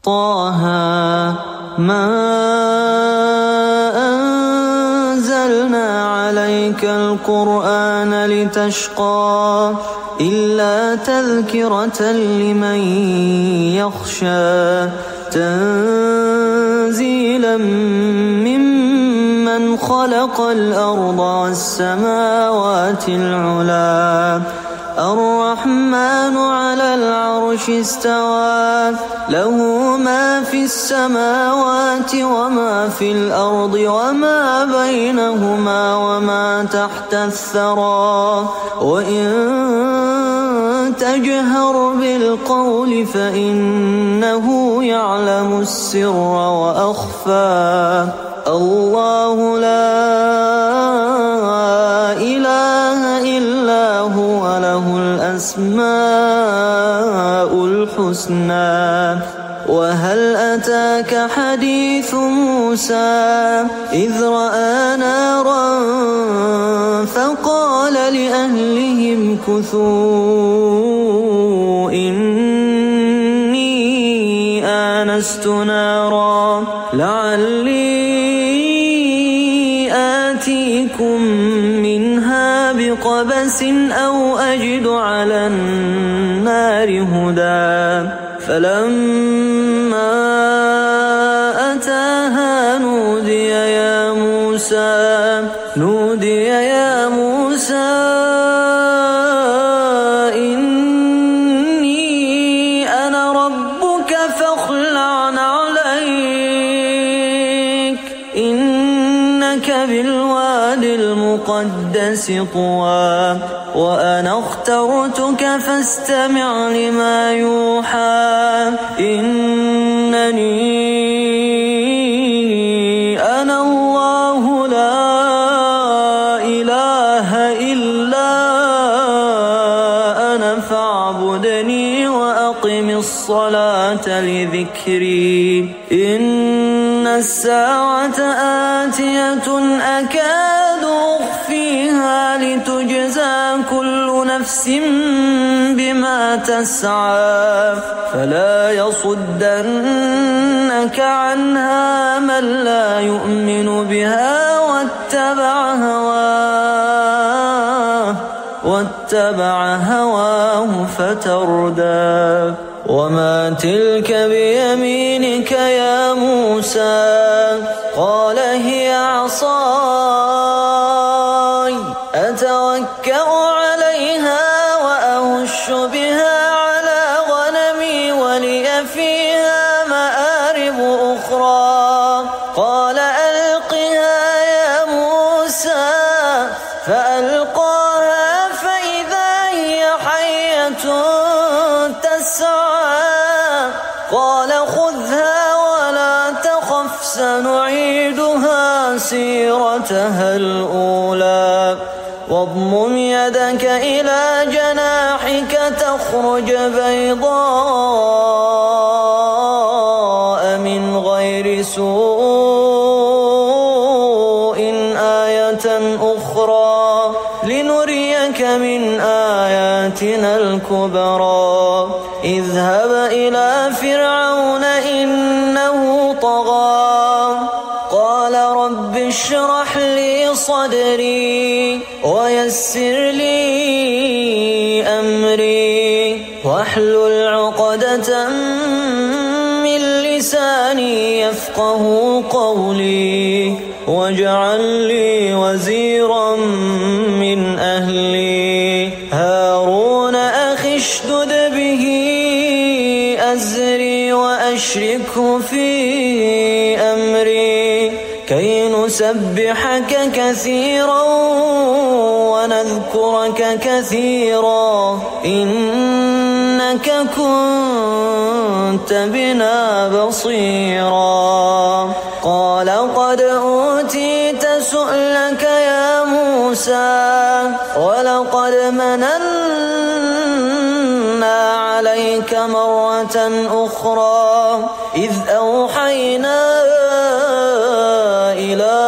طه ما أنزلنا عليك القرآن لتشقى إلا تذكرة لمن يخشى تنزيلا ممن خلق الأرض والسماوات العلا الرحمن على العرش استوى له ما في السماوات وما في الأرض وما بينهما وما تحت الثرى وإن تجهر بالقول فإنه يعلم السر وأخفى الله لا إله إلا هو له الأسماء الحسنى وهل أتاك حديث موسى إذ رأى نارا فقال لأهلهم كثوا إني آنست نارا لعلي آتيكم منها بقبس أو أجد على النار هدى فلما أتاها نودي يا موسى إني أنا ربك فاخلع عليك إنك بالواد المقدس طوى وأنا اخترتك فاستمع لما يوحى إنني أنا الله لا إله إلا أنا فاعبدني وأقم الصلاة لذكري إن الساعة آتية أكاد أخفيها لتجزى كل نفس بما تسعى فلا يصدنك عنها من لا يؤمن بها واتبع هواه فتردى وما تلك بيمينك يا موسى قال هي عصاي أتوكأ عليها وأهش بها على غنمي ولي فيها مآرب أخرى قال ألقها يا موسى فألقاها فإذا هي حية تسعى قال خذها ولا تخف سنعيدها سيرتها الأولى واضمم يدك إلى جناحك تخرج بيضاء من غير سوء آية أخرى لنريك من آياتنا الكبرى اذهب إلى فرعون إنه طغى قال رب اشرح لي صدري ويسر لي أمري واحلل عقدة من لساني يفقه قولي واجعل لي وزيرا من أهلي هارون أخي اشدد به أزري وأشركه في أمري كي نسبحك كثيرا ونذكرك كثيرا إنك كنت بنا بصيرا قال قد أوتيت سؤلك يا موسى ولقد مننا عليك مرة أخرى إذ أوحينا إلى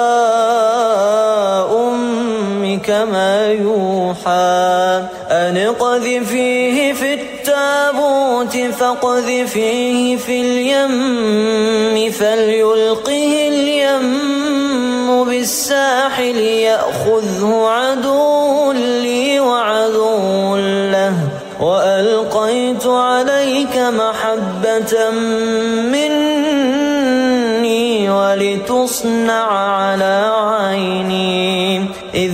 أمك ما يوحى أن اقذفيه في التابوت فاقذفيه في اليم فليلقه اليم بالساحل يأخذه عدو لي وعدو له وألقيت عليك محبة مني ولتصنع على عيني إذ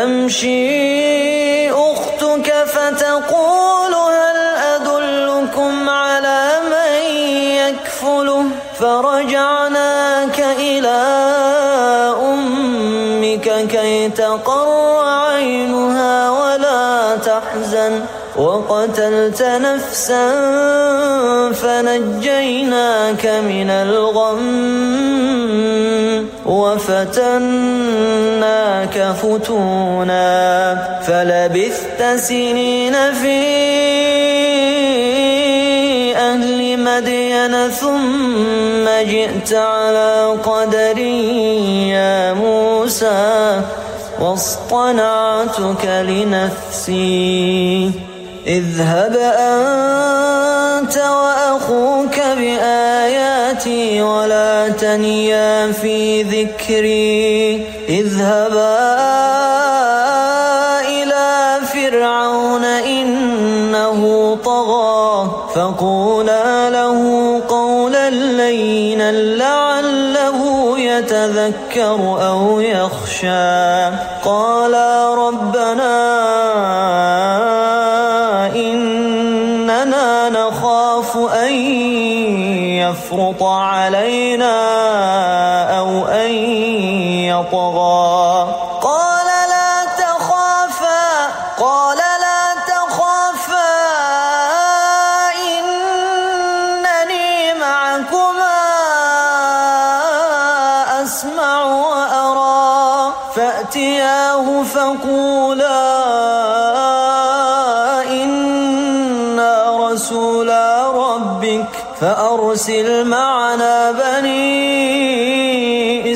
تمشي أختك فتقول هل أدلكم على من يكفله فرجعناك إلى أمك كي تقر عينها ولا تحزن وقتلت نفسا فنجيناك من الغم وفتناك فتونا فلبثت سنين في أهل مدين ثم جئت على قدر يا موسى واصطنعتك لنفسي اذهب أنت وأخوك بآياتي ولا تنيا في ذكري اذهبا إلى فرعون إنه طغى فقولا له قولا لينا لعله يتذكر أو يخشى قالا ربنا إننا نخاف أن يفرط علينا أو أن يطغى قال لا تخافا إنني معكما أسمع وأرى فأتياه فقولا إنا رسولا ربك فأرسل معنا بني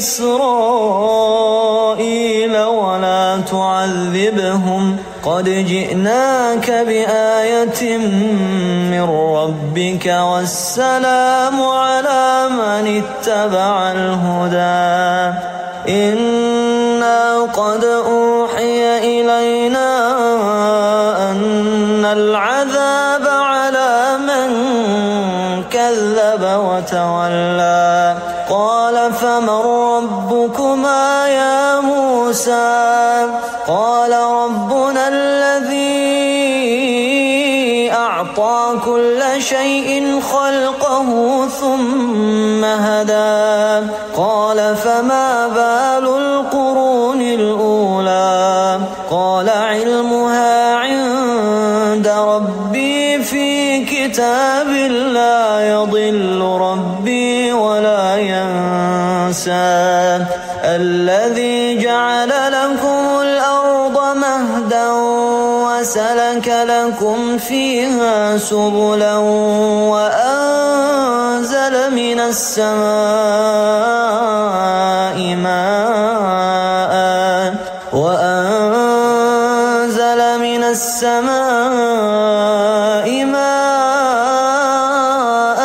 إسرائيل ولا تعذبهم قد جئناك بآية من ربك والسلام على من اتبع الهدى إنا قد أوحي إلينا أن العذاب على من كذب وتولى قال فمن ربكما يا موسى قال ربنا الذي أعطى كل شيء خلقه ثم هدى قال فما بال القرون الأولى قال علمها عند ربي في كتاب لا يضل ربي ولا ينسى الذي جعل لكم الأرض مهدا وسلك لكم فيها سبلا وأنزل من السماء ماء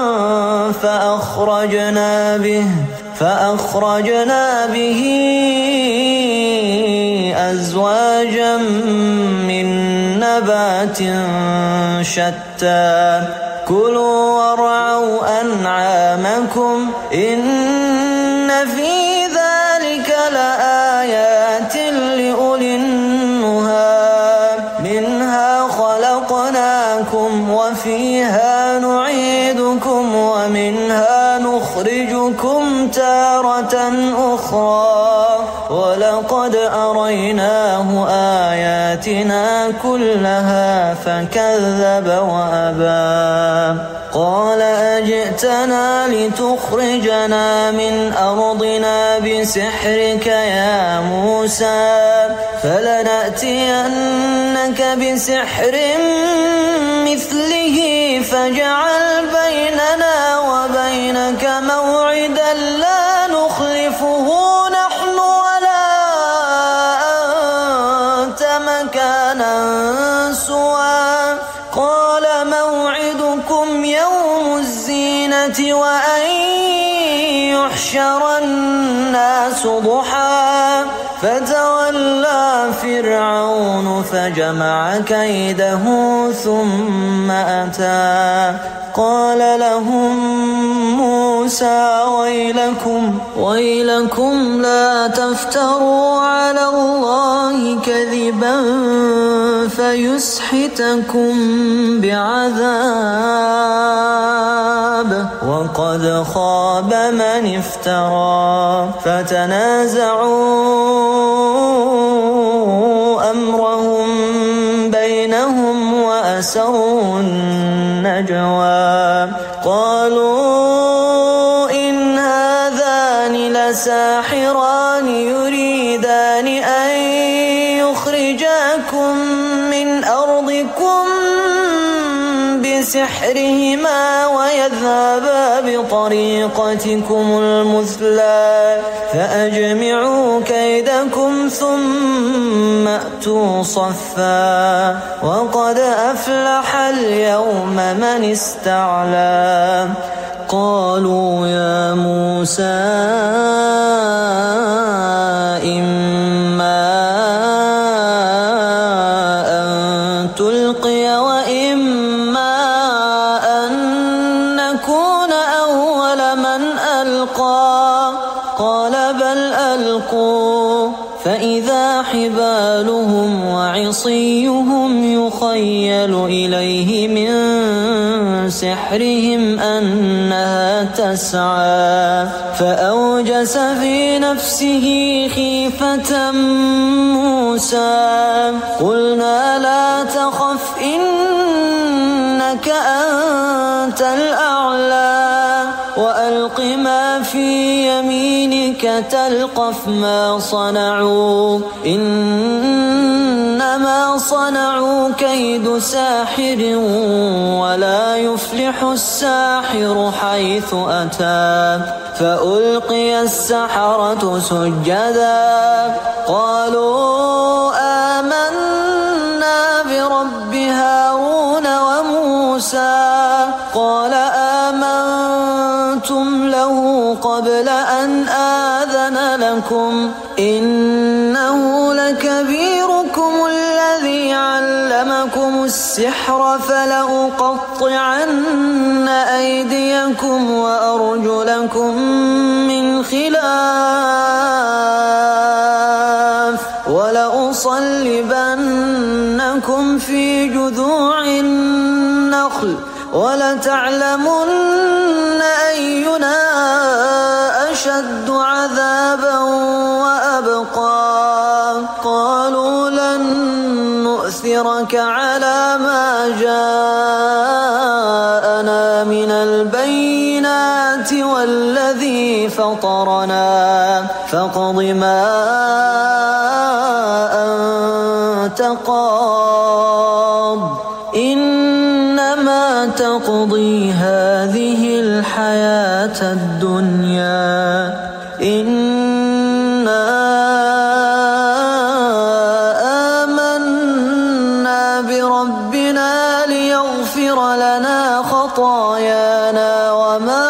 فأخرجنا به أزواجا من نبات شتى كلوا وارعوا أنعامكم إن في ذلك لآيات لأولي النهى منها خلقناكم وفيها نعيدكم ومنها نخرجكم تارة أخرى ولقد أريناه آياتنا كلها فكذب وأبى قال أجئتنا لتخرجنا من أرضنا بسحرك يا موسى فلنأتينك بسحر مثله فاجعل بيننا وبينك موعدا لا نخلفه نحن ولا أنت مكانا سوى قال موعدكم أن يحشر الناس ضحى فتولى فرعون فجمع كيده ثم أتى قال لهم موسى ويلكم لا تفتروا على الله كذبا فيسحتكم بعذاب وقد خاب من افترى فتنازعوا أمرهم بينهم وأسروا النجوى قالوا إن هذان لساحران يريدان أن يخرجاكم من أرضكم بسحرهما ويذهبا بطريقتكم المثلى فأجمعوا كيدكم ثم أتوا صفا وقد أفلح اليوم من استعلى قالوا يا موسى إما أن تلقي وإما أن نكون أول من ألقى قال بل ألقوا فإذا حبالهم وعصيهم يخيل إليه من سحرهم أنها تسعى فأوجس في نفسه خيفة موسى قلنا لا تخف إنك أنت الأعلى وألق ما في يمينك تلقف ما صنعوا إنما صنعوا كيد ساحر ولا يفلح الساحر حيث أتى فألقي السحرة سجدا قالوا آمنا برب هارون وموسى قال آمنتم له قبل أن آذن لكم إنه لكبيركم الذي علمكم السحر فلأقطعن أيديكم وأرجلكم من خلاف ولأصلبنكم في جذوع النخل ولتعلمن أينا أشد عذابا وأبقى قالوا لن نؤثرك على ما جاءنا من البينات والذي فطرنا فاقض ما أنت قاض إنما تقضي هذه الحياة الدنيا إنا آمنا بربنا ليغفر لنا خطايانا وما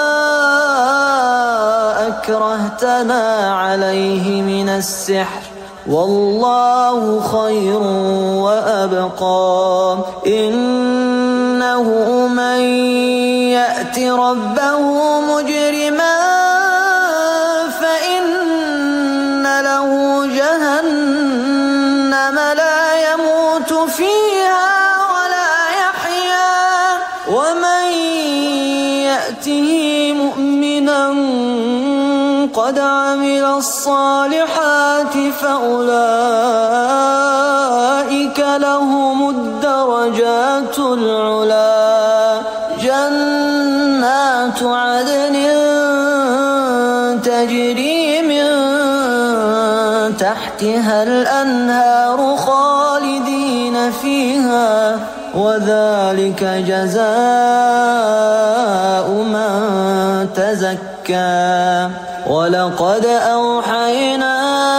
أكرهتنا عليه من السحر والله خير وأبقى إنه من يأت ربه مجرما فإن له جهنم لا يموت فيها ولا يحيا ومن يأته مؤمنا قد عمل الصالحات فأولئك لهم الدرجات العلا جنات عدن تجري من تحتها الأنهار خالدين فيها وذلك جزاء من تزكى ولقد أوحينا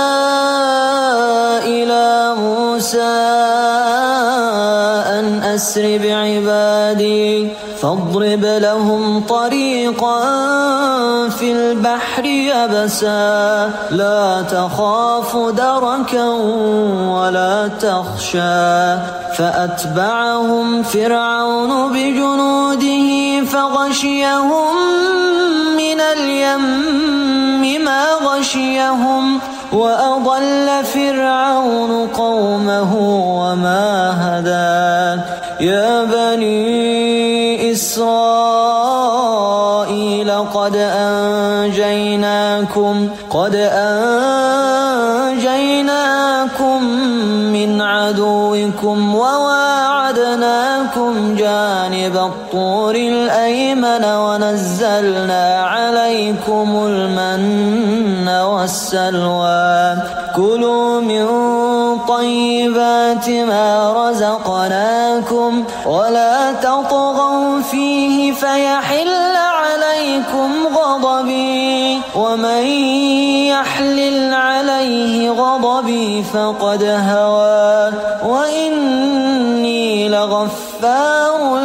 إلى موسى أن أسر بعبادي فاضرب لهم طريقا في البحر يبسا لا تخاف دركا ولا تخشى فأتبعهم فرعون بجنوده فغشيهم من اليم ما غشيهم وأضل فرعون قومه وما هدى يا بني إسرائيل قد أنجيناكم من عدوكم وواعدناكم جانب الطور الأيمن ونزلنا عليكم المن والسلوى كلوا من طيبات ما رزقناكم ولا تطغوا فيه فيحل عليكم غضبي ومن يحلل عليه غضبي فقد هوى وإني لغفار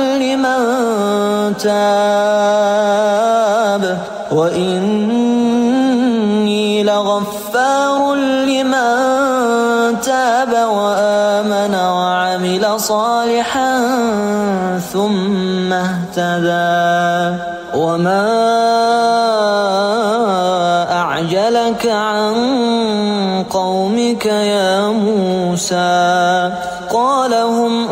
لمن تاب وآمن وعمل صالحا ثم اهتدى وما أعجلك عن قومك يا موسى قال هم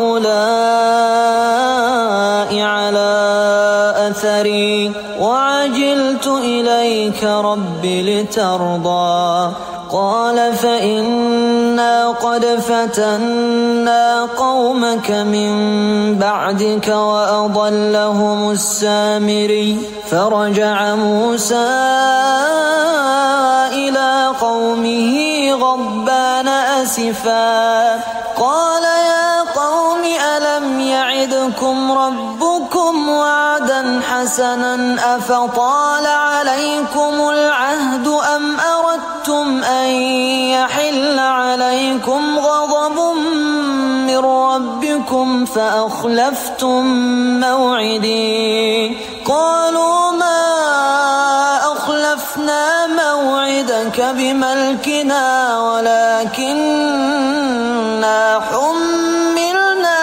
أولئك على أثري وعجلت إليك رب لترضى قال فإنا قد فتنا قومك من بعدك وأضلهم السامري فرجع موسى إلى قومه غضبان أسفا قال يا قوم ألم يعدكم ربكم وعدا حسنا أفطال عليكم العهد أم أردتم أن يحل عليكم غضب من ربكم فأخلفتم موعدي قالوا ما أخلفنا موعدك بملكنا ولكننا حملنا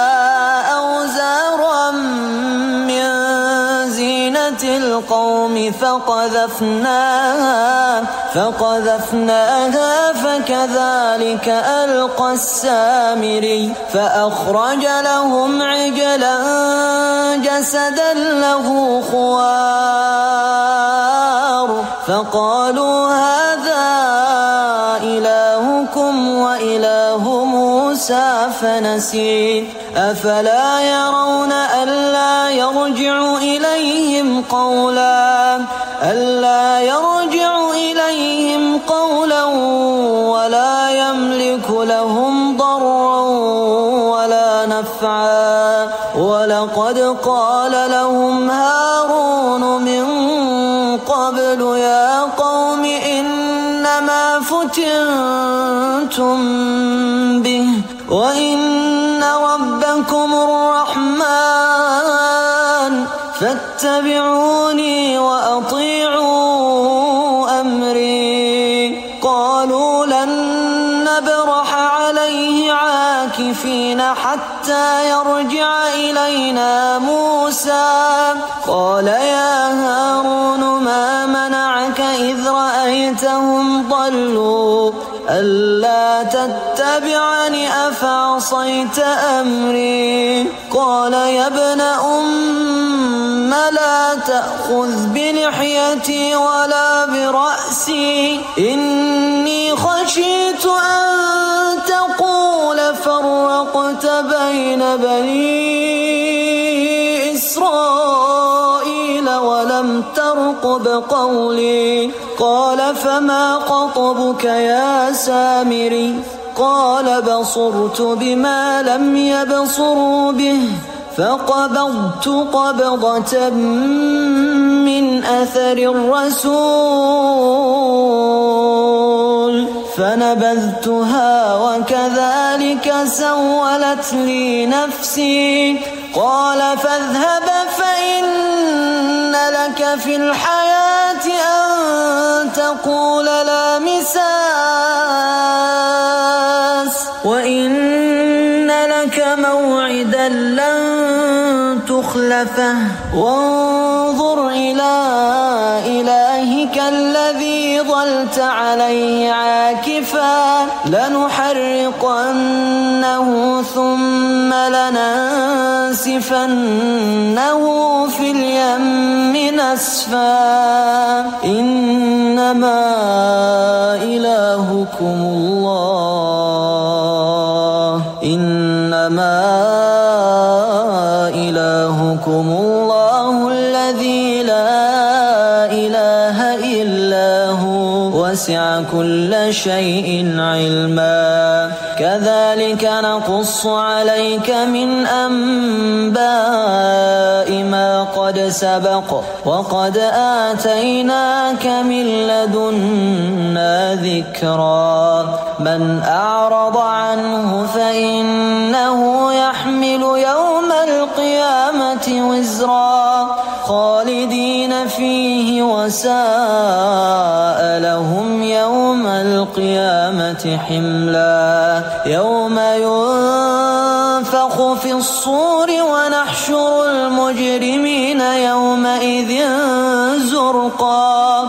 أوزارا من زينة القوم فقذفناها فكذلك ألقى السامري فأخرج لهم عجلا جسدا له خوار فقالوا هذا إلهكم وإله موسى فنسي أفلا يرون ألا يرجع إليهم قولا ولا يملك لهم ضرا ولا نفعا ولقد قال لهم هارون من قبل يا قوم إنما فتنتم به وإن ربكم الرحمن فاتبعوني وأطيعوا أمري قالوا لن نبرح عليه عاكفين حتى يرجع إلينا موسى قال يا هارون ما منعك إذ رأيتهم ضلوا ألا تتبعني أفعصيت أمري قال يا ابن أم لا تأخذ بلحيتي ولا برأسي إني خشيت أن تقول فرقت بين بني إسرائيل ولم ترقب قولي قال فما خطبك يا سامري قال بصرت بما لم يبصروا به فقبضت قبضة من أثر الرسول فنبذتها وكذلك سولت لي نفسي قال فاذهب فإن لك في الحياة أن تقول لا مساس وإن لك موعدا لن تخلفه وانظر إلى إلهك الذي ظلت عليه عاكفا لنحرقنه ثم لننسفنه في اليم نسفا إنما إلهكم الله الذي لا إله إلا هو وسع كل شيء علما كذلك نقص عليك من أنباء ما قد سبق وقد آتيناك من لدنا ذكرا من أعرض عنه فإنه يحمل يوم القيامة وزرا خالدين فيه وساء لهم يوم القيامة حملا يوم ينفخ في الصور ونحشر المجرمين يومئذ زرقا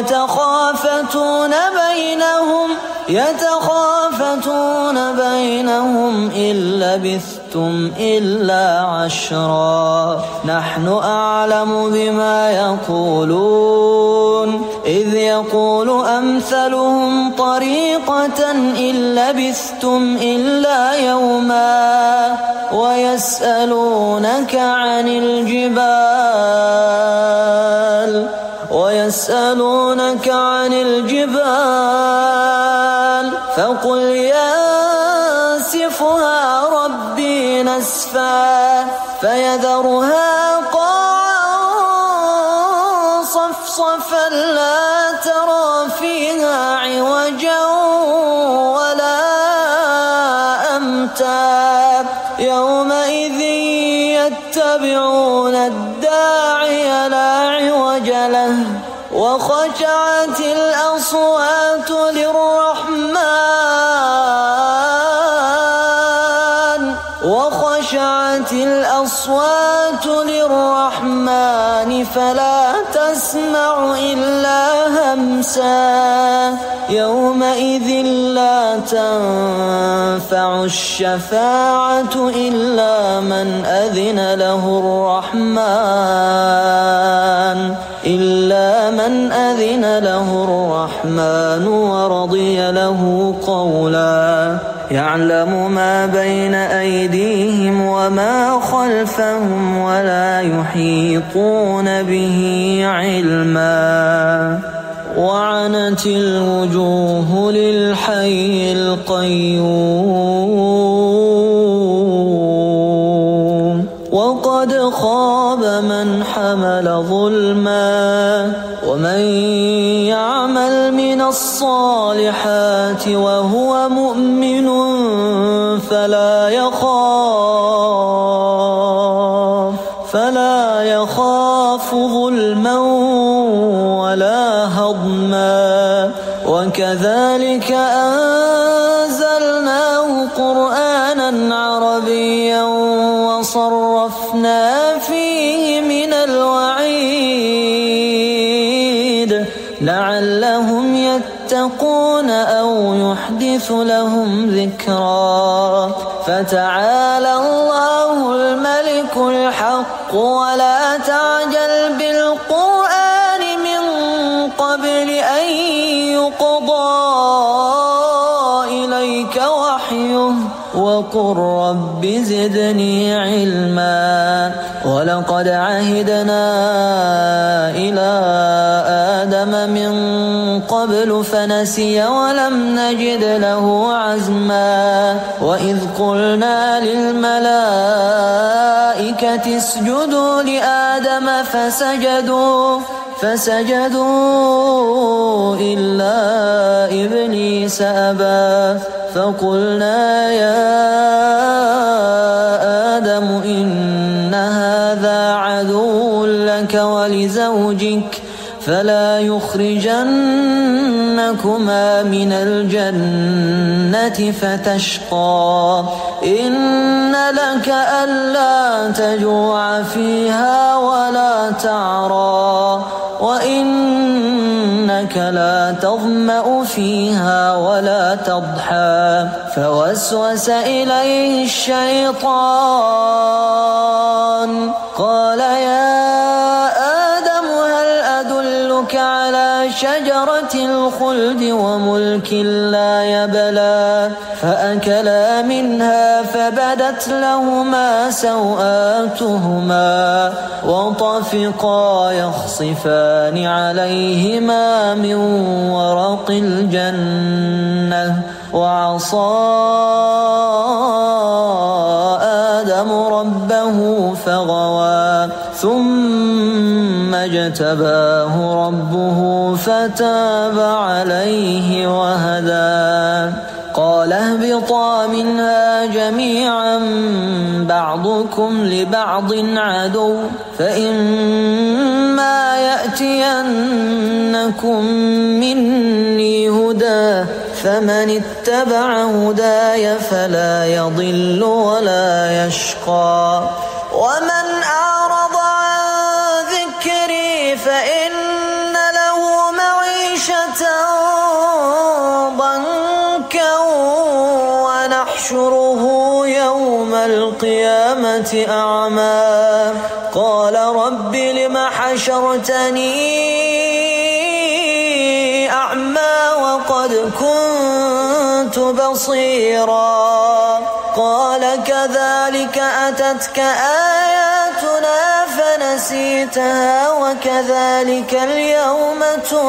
يتخافتون بينهم إن لبثتم إلا عشرا نحن أعلم بما يقولون إذ يقول أمثلهم طريقة إن لبثتم إلا يوما ويسألونك عن الجبال فقل ينسفها ربي نسفا فيذرها قاعا صفصفا لا ترى فيها عوجا ولا أمتا يومئذ يتبعون الداعي لا عوج له وخشعت الأصوات للرحمن فلا تسمع إلا همسا يومئذ لا تنفع الشفاعة إلا من أذن له الرحمن ورضي له قولا يعلم ما بين أيديهم وما خلفهم ولا يحيطون به علما وعنت الوجوه للحي القيوم وقد خاب من حمل ظلما ومن يعمل من الصالحات وهو مؤمن فلا يخاف ظلما ولا هضما وكذلك أنزلناه قرآنا عربيا وصرفنا فيه من الوعيد لعلهم يتقون أو يحدث لهم ذكرا فتعالى الله الملك الحق ولا تعجل بالقرآن من قبل أن يقضى إليك وحيه وقل رب زدني علما ولقد عهدنا إلى آدم من قبل فنسي ولم نجد له عزما وإذ قلنا للملائكة اسجدوا لآدم فسجدوا إلا إبليس أبى فقلنا يا آدم إن ولزوجك فلا يخرجنكما من الجنة فتشقى إن لك ألا تجوع فيها ولا تعرى وإنك لا تظمأ فيها ولا تضحى فوسوس إليه الشيطان قال يا آدم هل أدلك على شجرة الخلد وملك لا يبلى فأكلا منها فبدت لهما سوآتهما وطفقا يخصفان عليهما من ورق الجنة وعصى آدم ربه فغوى ثم اجتباه ربه فتاب عليه وهدى قال اهبطا منها جميعا بعضكم لبعض عدو فإما يأتينكم مني هدى فمن اتبع هداي فلا يضل ولا يشقى ومن أعرض عن ذكري فإن له معيشة ضنكا ونحشره يوم القيامة أعمى قال رب لم حشرتني أعمى وقد كنت بصيرا قال كذلك أتتك آياتنا فنسيتها وكذلك اليوم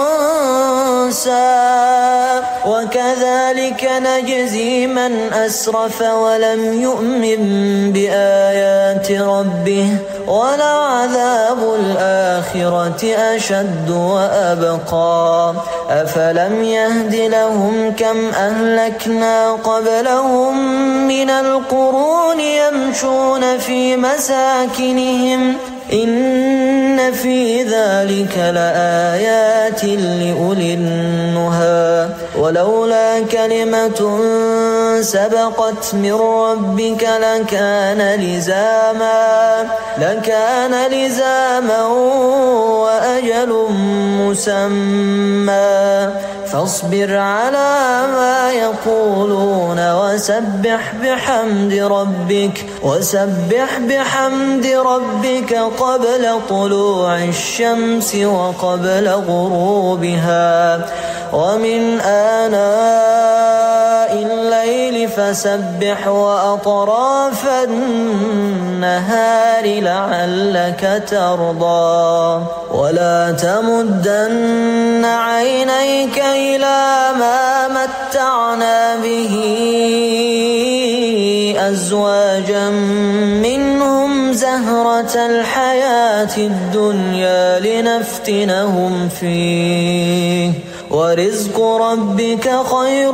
تنسى وكذلك نجزي من أسرف ولم يؤمن بآيات ربه ولعذاب الآخرة أشد وأبقى أفلم يهد لهم كم أهلكنا قبلهم من القرون يمشون في مساكنهم إن في ذلك لآيات لأولي النهى ولولا كلمة سبقت من ربك لكان لزاما وأجل مسمى فاصبر على ما يقولون وسبح بحمد ربك قبل طلوع الشمس وقبل غروبها ومن آناء الليل فسبح وأطراف النهار لعلك ترضى ولا تمدن عينيك إلى ما متعنا به أزواجا منهم زهرة الحياة الدنيا لنفتنهم فيه ورزق ربك خير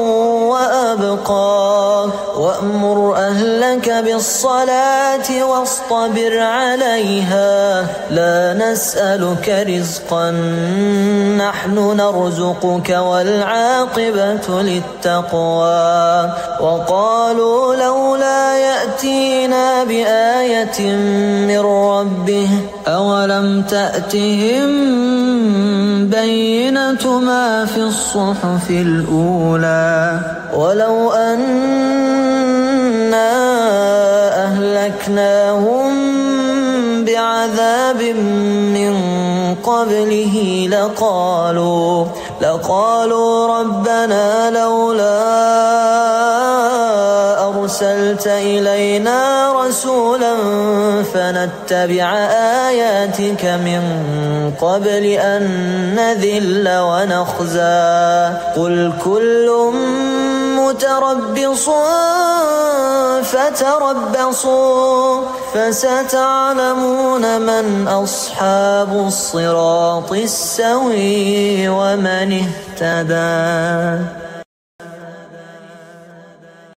وأبقى وأمر أهلك بالصلاة واصطبر عليها لا نسألك رزقا نحن نرزقك والعاقبة للتقوى وقالوا لولا يأتينا بآية من ربه أولم تأتهم بينة ما في الصحف الأولى ولو أنا أهلكناهم بعذاب من قبله لقالوا ربنا لولا أرسلت إلينا رسولا فنتبع آياتك من قبل أن نذل ونخزى قل كل متربص فتربصوا فستعلمون من أصحاب الصراط السوي ومن اهتدى.